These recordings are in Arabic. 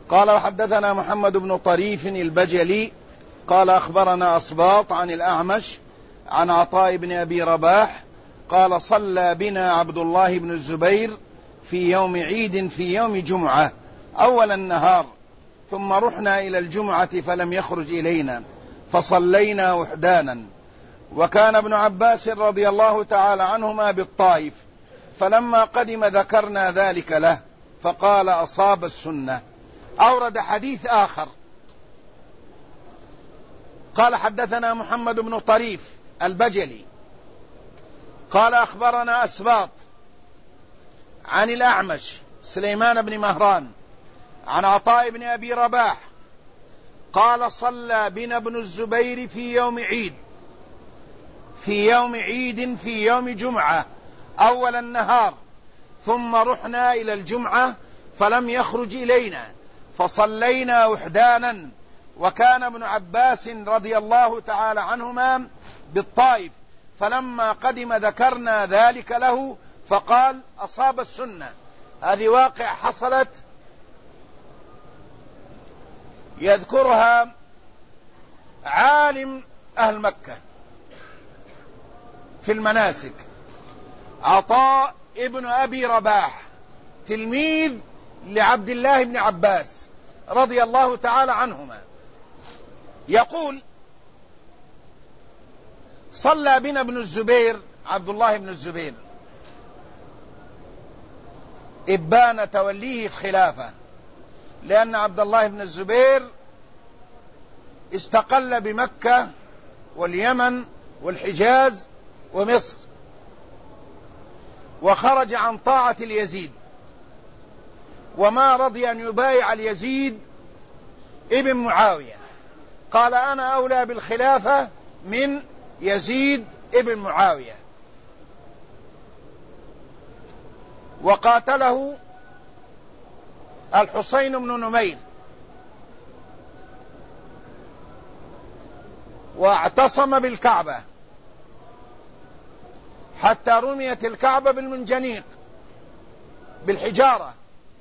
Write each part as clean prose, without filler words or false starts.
قال وحدثنا محمد بن طريف البجلي قال أخبرنا أصباط عن الأعمش عن عطاء بن أبي رباح قال صلى بنا عبد الله بن الزبير في يوم عيد في يوم جمعة أول النهار، ثم رحنا إلى الجمعة فلم يخرج إلينا فصلينا وحدانا، وكان ابن عباس رضي الله تعالى عنهما بالطائف، فلما قدم ذكرنا ذلك له فقال أصاب السنة. أورد حديث آخر قال حدثنا محمد بن طريف البجلي قال أخبرنا أسباط عن الأعمش سليمان بن مهران عن عطاء بن أبي رباح قال صلى بنا ابن الزبير في يوم عيد في يوم جمعة أول النهار، ثم رحنا إلى الجمعة فلم يخرج إلينا فصلينا وحدانا، وكان ابن عباس رضي الله تعالى عنهما بالطائف، فلما قدم ذكرنا ذلك له فقال أصاب السنة. هذه واقع حصلت يذكرها عالم أهل مكة في المناسك عطاء ابن أبي رباح تلميذ لعبد الله بن عباس رضي الله تعالى عنهما، يقول صلى بنا ابن الزبير عبد الله بن الزبير إبان توليه الخلافة، لأن عبد الله بن الزبير استقل بمكة واليمن والحجاز ومصر، وخرج عن طاعة اليزيد، وما رضي أن يبايع اليزيد ابن معاوية، قال أنا أولى بالخلافة من يزيد ابن معاوية، وقاتله الحسين بن نمير واعتصم بالكعبة حتى رميت الكعبة بالمنجنيق بالحجارة،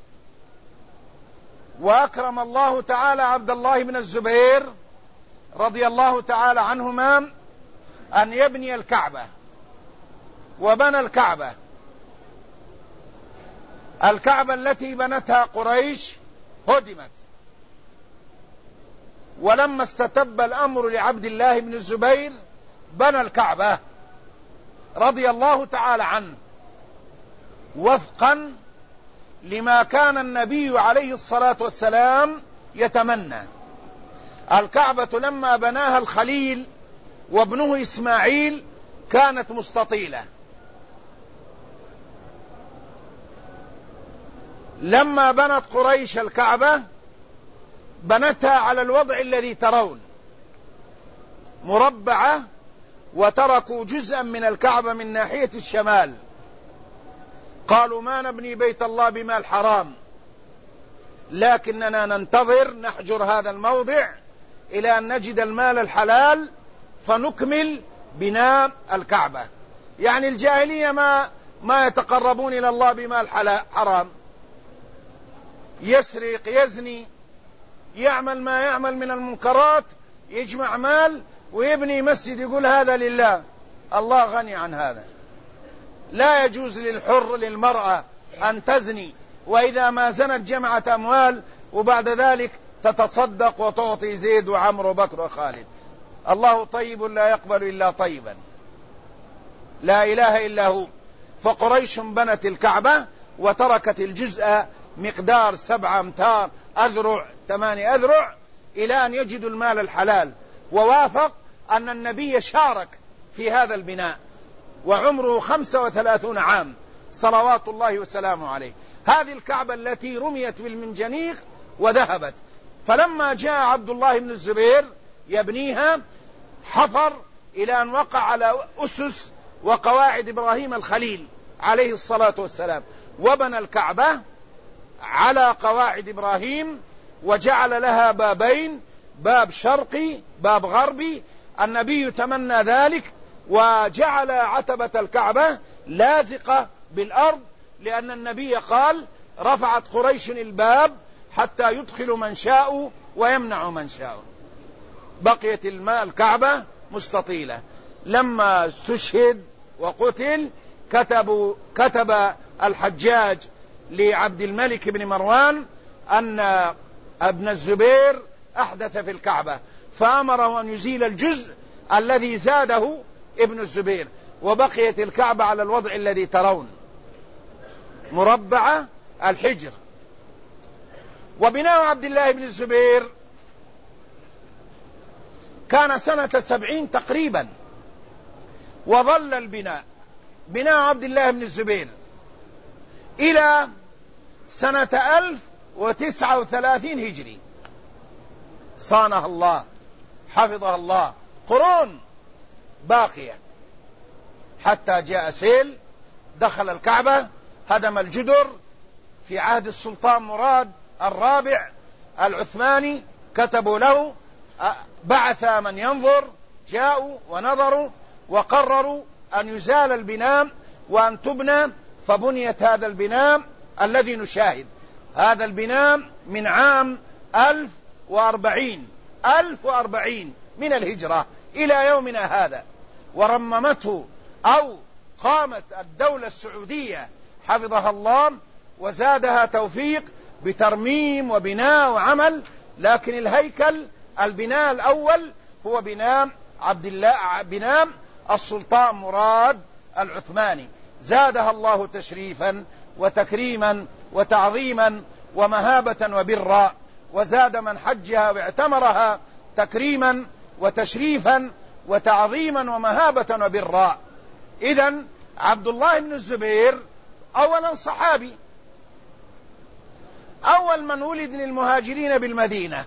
وأكرم الله تعالى عبد الله بن الزبير رضي الله تعالى عنهما أن يبني الكعبة، وبنى الكعبة التي بنتها قريش هدمت، ولما استتب الأمر لعبد الله بن الزبير بنى الكعبة رضي الله تعالى عنه، وفقا لما كان النبي عليه الصلاة والسلام يتمنى. الكعبة لما بناها الخليل وابنه إسماعيل كانت مستطيلة، لما بنت قريش الكعبة بنتها على الوضع الذي ترون، مربعة، وتركوا جزءا من الكعبة من ناحية الشمال، قالوا ما نبني بيت الله بمال حرام، لكننا ننتظر نحجر هذا الموضع إلى أن نجد المال الحلال فنكمل بناء الكعبة. يعني الجاهلية ما يتقربون إلى الله بمال حرام، يسرق يزني يعمل ما يعمل من المنكرات، يجمع مال ويبني مسجد يقول هذا لله، الله غني عن هذا. لا يجوز للمرأة أن تزني، وإذا ما زنت جمعت أموال وبعد ذلك تتصدق وتعطي زيد وعمر وبكر وخالد. الله طيب لا يقبل إلا طيبا، لا إله إلا هو. فقريش بنت الكعبة وتركت الجزء مقدار 7 أمتار أذرع 8 أذرع إلى أن يجدوا المال الحلال، ووافق أن النبي شارك في هذا البناء وعمره 35 عام صلوات الله وسلامه عليه. هذه الكعبة التي رميت بالمنجنيق وذهبت، فلما جاء عبد الله بن الزبير يبنيها حفر إلى أن وقع على أسس وقواعد إبراهيم الخليل عليه الصلاة والسلام، وبنى الكعبة على قواعد إبراهيم، وجعل لها بابين، باب شرقي باب غربي. النبي تمنى ذلك وجعل عتبة الكعبة لازقة بالأرض، لأن النبي قال رفعت قريش الباب حتى يدخل من شاء ويمنع من شاء. بقيت الكعبة مستطيلة. لما استشهد وقتل كتب الحجاج لعبد الملك بن مروان أن ابن الزبير أحدث في الكعبة، فأمره أن يزيل الجزء الذي زاده ابن الزبير، وبقيت الكعبة على الوضع الذي ترون، مربعة الحجر. وبناء عبد الله بن الزبير كان سنة 70 تقريبا، وظل بناء عبد الله بن الزبير إلى سنة 1039 هجري. صانها الله، حفظها الله، قرون باقية، حتى جاء سيل دخل الكعبة، هدم الجدر في عهد السلطان مراد الرابع العثماني. كتبوا له، بعث من ينظر، جاءوا ونظروا وقرروا أن يزال البناء وأن تبنى، فبنيت هذا البناء الذي نشاهد. هذا البناء من عام 1040 من الهجرة إلى يومنا هذا. ورممته أو قامت الدولة السعودية حفظها الله وزادها توفيق بترميم وبناء وعمل، لكن الهيكل البناء الأول هو بناء بناء السلطان مراد العثماني، زادها الله تشريفا وتكريما وتعظيما ومهابة وبرا، وزاد من حجها واعتمرها تكريما وتشريفا وتعظيما ومهابة وبرا. إذن عبد الله بن الزبير أولا صحابي، أول من ولد للمهاجرين بالمدينة،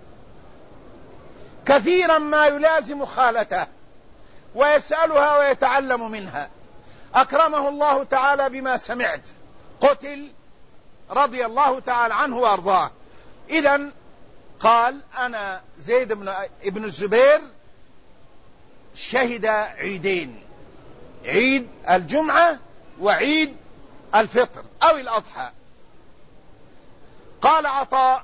كثيرا ما يلازم خالته ويسألها ويتعلم منها. أكرمه الله تعالى بما سمعت، قتل رضي الله تعالى عنه وأرضاه. إذن قال: أنا زيد بن الزبير شهد عيدين، عيد الجمعة وعيد الفطر أو الأضحى. قال عطاء: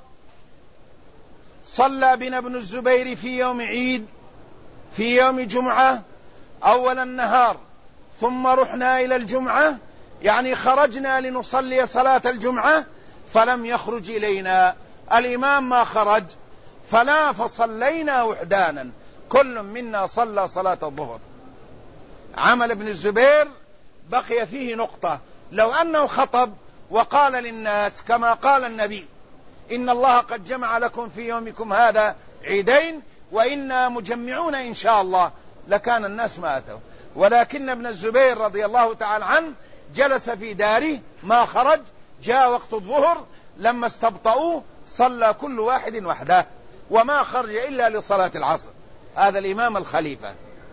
صلى بنا ابن الزبير في يوم عيد، في يوم جمعة أول النهار، ثم رحنا إلى الجمعة، يعني خرجنا لنصلي صلاة الجمعة، فلم يخرج إلينا الإمام، ما خرج، فصلينا وحدانا، كل منا صلى صلاة الظهر. عمل ابن الزبير بقي فيه نقطة، لو أنه خطب وقال للناس كما قال النبي: إن الله قد جمع لكم في يومكم هذا عيدين وإنا مجمعون إن شاء الله، لكان الناس ما أتوا. ولكن ابن الزبير رضي الله تعالى عنه جلس في داره، ما خرج. جاء وقت الظهر، لما استبطؤوه صلى كل واحد وحده، وما خرج إلا لصلاة العصر. هذا الإمام الخليفة.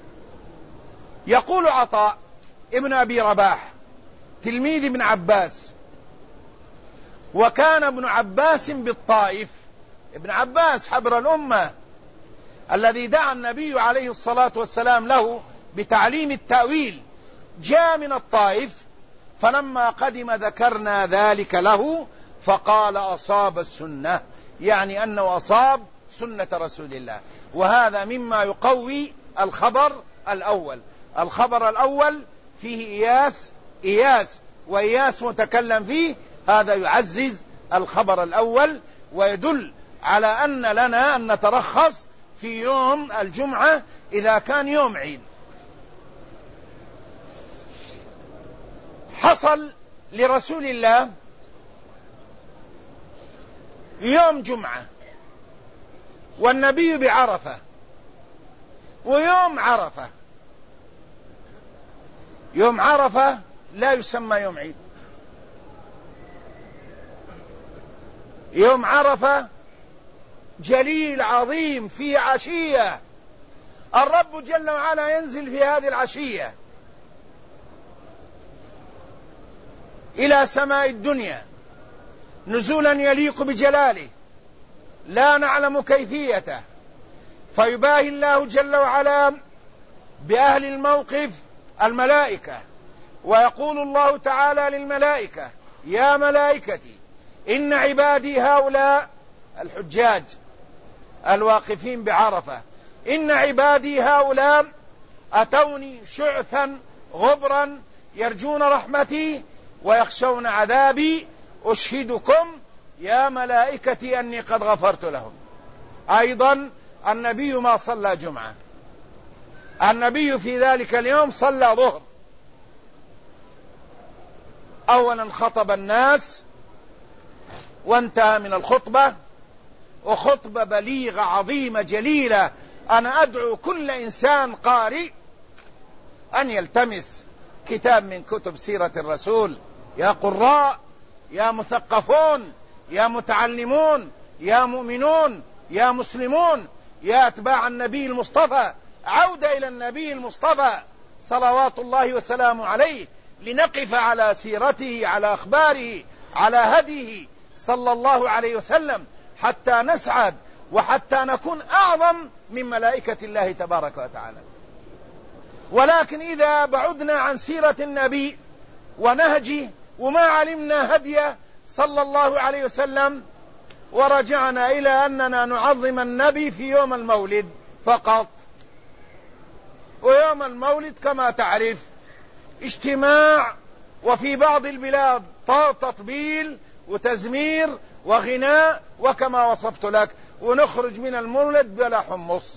يقول عطاء ابن أبي رباح تلميذ ابن عباس، وكان ابن عباس بالطائف، ابن عباس حبر الأمة الذي دعا النبي عليه الصلاة والسلام له بتعليم التأويل، جاء من الطائف، فلما قدم ذكرنا ذلك له فقال: أصاب السنة، يعني أنه أصاب سنة رسول الله. وهذا مما يقوي الخبر الأول. الخبر الأول فيه إياس وإياس متكلم فيه، هذا يعزز الخبر الأول ويدل على أن لنا أن نترخص في يوم الجمعة إذا كان يوم عيد. حصل لرسول الله يوم جمعة والنبي بعرفة، ويوم عرفة، يوم عرفة لا يسمى يوم عيد. يوم عرفة جليل عظيم، في عشية الرب جل وعلا ينزل في هذه العشية إلى سماء الدنيا نزولا يليق بجلاله، لا نعلم كيفيته، فيباهي الله جل وعلا بأهل الموقف الملائكة، ويقول الله تعالى للملائكة: يا ملائكتي إن عبادي هؤلاء الحجاج الواقفين بعرفة، إن عبادي هؤلاء أتوني شعثا غبرا يرجون رحمتي ويخشون عذابي، أشهدكم يا ملائكتي أني قد غفرت لهم. أيضا النبي ما صلى جمعة، النبي في ذلك اليوم صلى ظهر. أولا خطب الناس وانتهى من الخطبة، وخطبة بليغة عظيمة جليلة. أنا أدعو كل إنسان قارئ أن يلتمس كتاب من كتب سيرة الرسول، يا قراء، يا مثقفون، يا متعلمون، يا مؤمنون، يا مسلمون، يا أتباع النبي المصطفى، عودة إلى النبي المصطفى صلوات الله وسلامه عليه، لنقف على سيرته، على أخباره، على هديه صلى الله عليه وسلم، حتى نسعد وحتى نكون أعظم من ملائكة الله تبارك وتعالى. ولكن إذا بعدنا عن سيرة النبي ونهجه وما علمنا هديه صلى الله عليه وسلم، ورجعنا إلى أننا نعظم النبي في يوم المولد فقط، ويوم المولد كما تعرف اجتماع، وفي بعض البلاد تطبيل وتزمير وغناء وكما وصفت لك، ونخرج من المولد بلا حمص،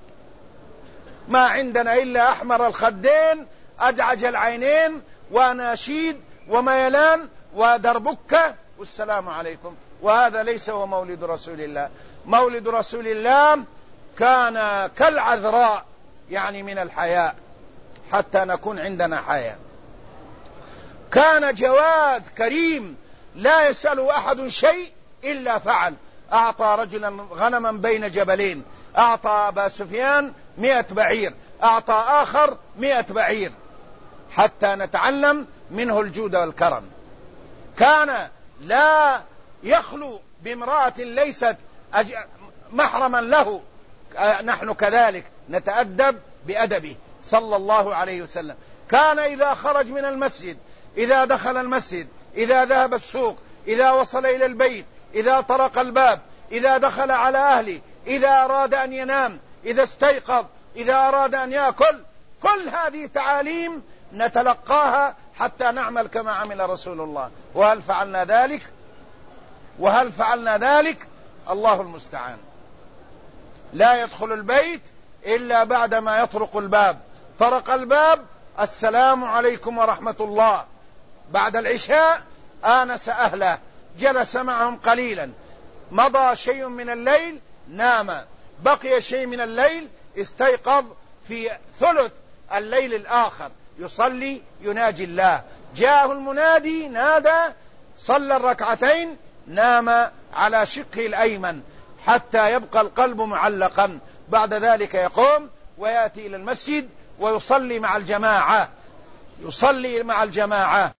ما عندنا إلا أحمر الخدين، أدعج العينين، وأناشيد وميلان ودربكة والسلام عليكم. وهذا ليس هو مولد رسول الله. مولد رسول الله كان كالعذراء، يعني من الحياء، حتى نكون عندنا حياء. كان جواد كريم لا يسأل أحد شيء إلا فعل. أعطى رجلا غنما بين جبلين، أعطى أبا سفيان 100 بعير، أعطى آخر 100 بعير، حتى نتعلم منه الجود والكرم. كان لا يخلو بامرأة ليست محرما له. نحن كذلك نتأدب بأدبه صلى الله عليه وسلم. كان إذا خرج من المسجد، إذا دخل المسجد، إذا ذهب السوق، إذا وصل إلى البيت، إذا طرق الباب، إذا دخل على أهله، إذا أراد أن ينام، إذا استيقظ، إذا أراد أن يأكل، كل هذه تعاليم نتلقاها حتى نعمل كما عمل رسول الله. وهل فعلنا ذلك؟ وهل فعلنا ذلك؟ الله المستعان. لا يدخل البيت إلا بعدما يطرق الباب. طرق الباب، السلام عليكم ورحمة الله. بعد العشاء آنس أهله، جلس معهم قليلا، مضى شيء من الليل نام، بقي شيء من الليل استيقظ في ثلث الليل الآخر، يصلي يناجي الله. جاءه المنادي نادى، صلى الركعتين، نام على شقه الأيمن حتى يبقى القلب معلقا. بعد ذلك يقوم ويأتي إلى المسجد ويصلي مع الجماعة، يصلي مع الجماعة.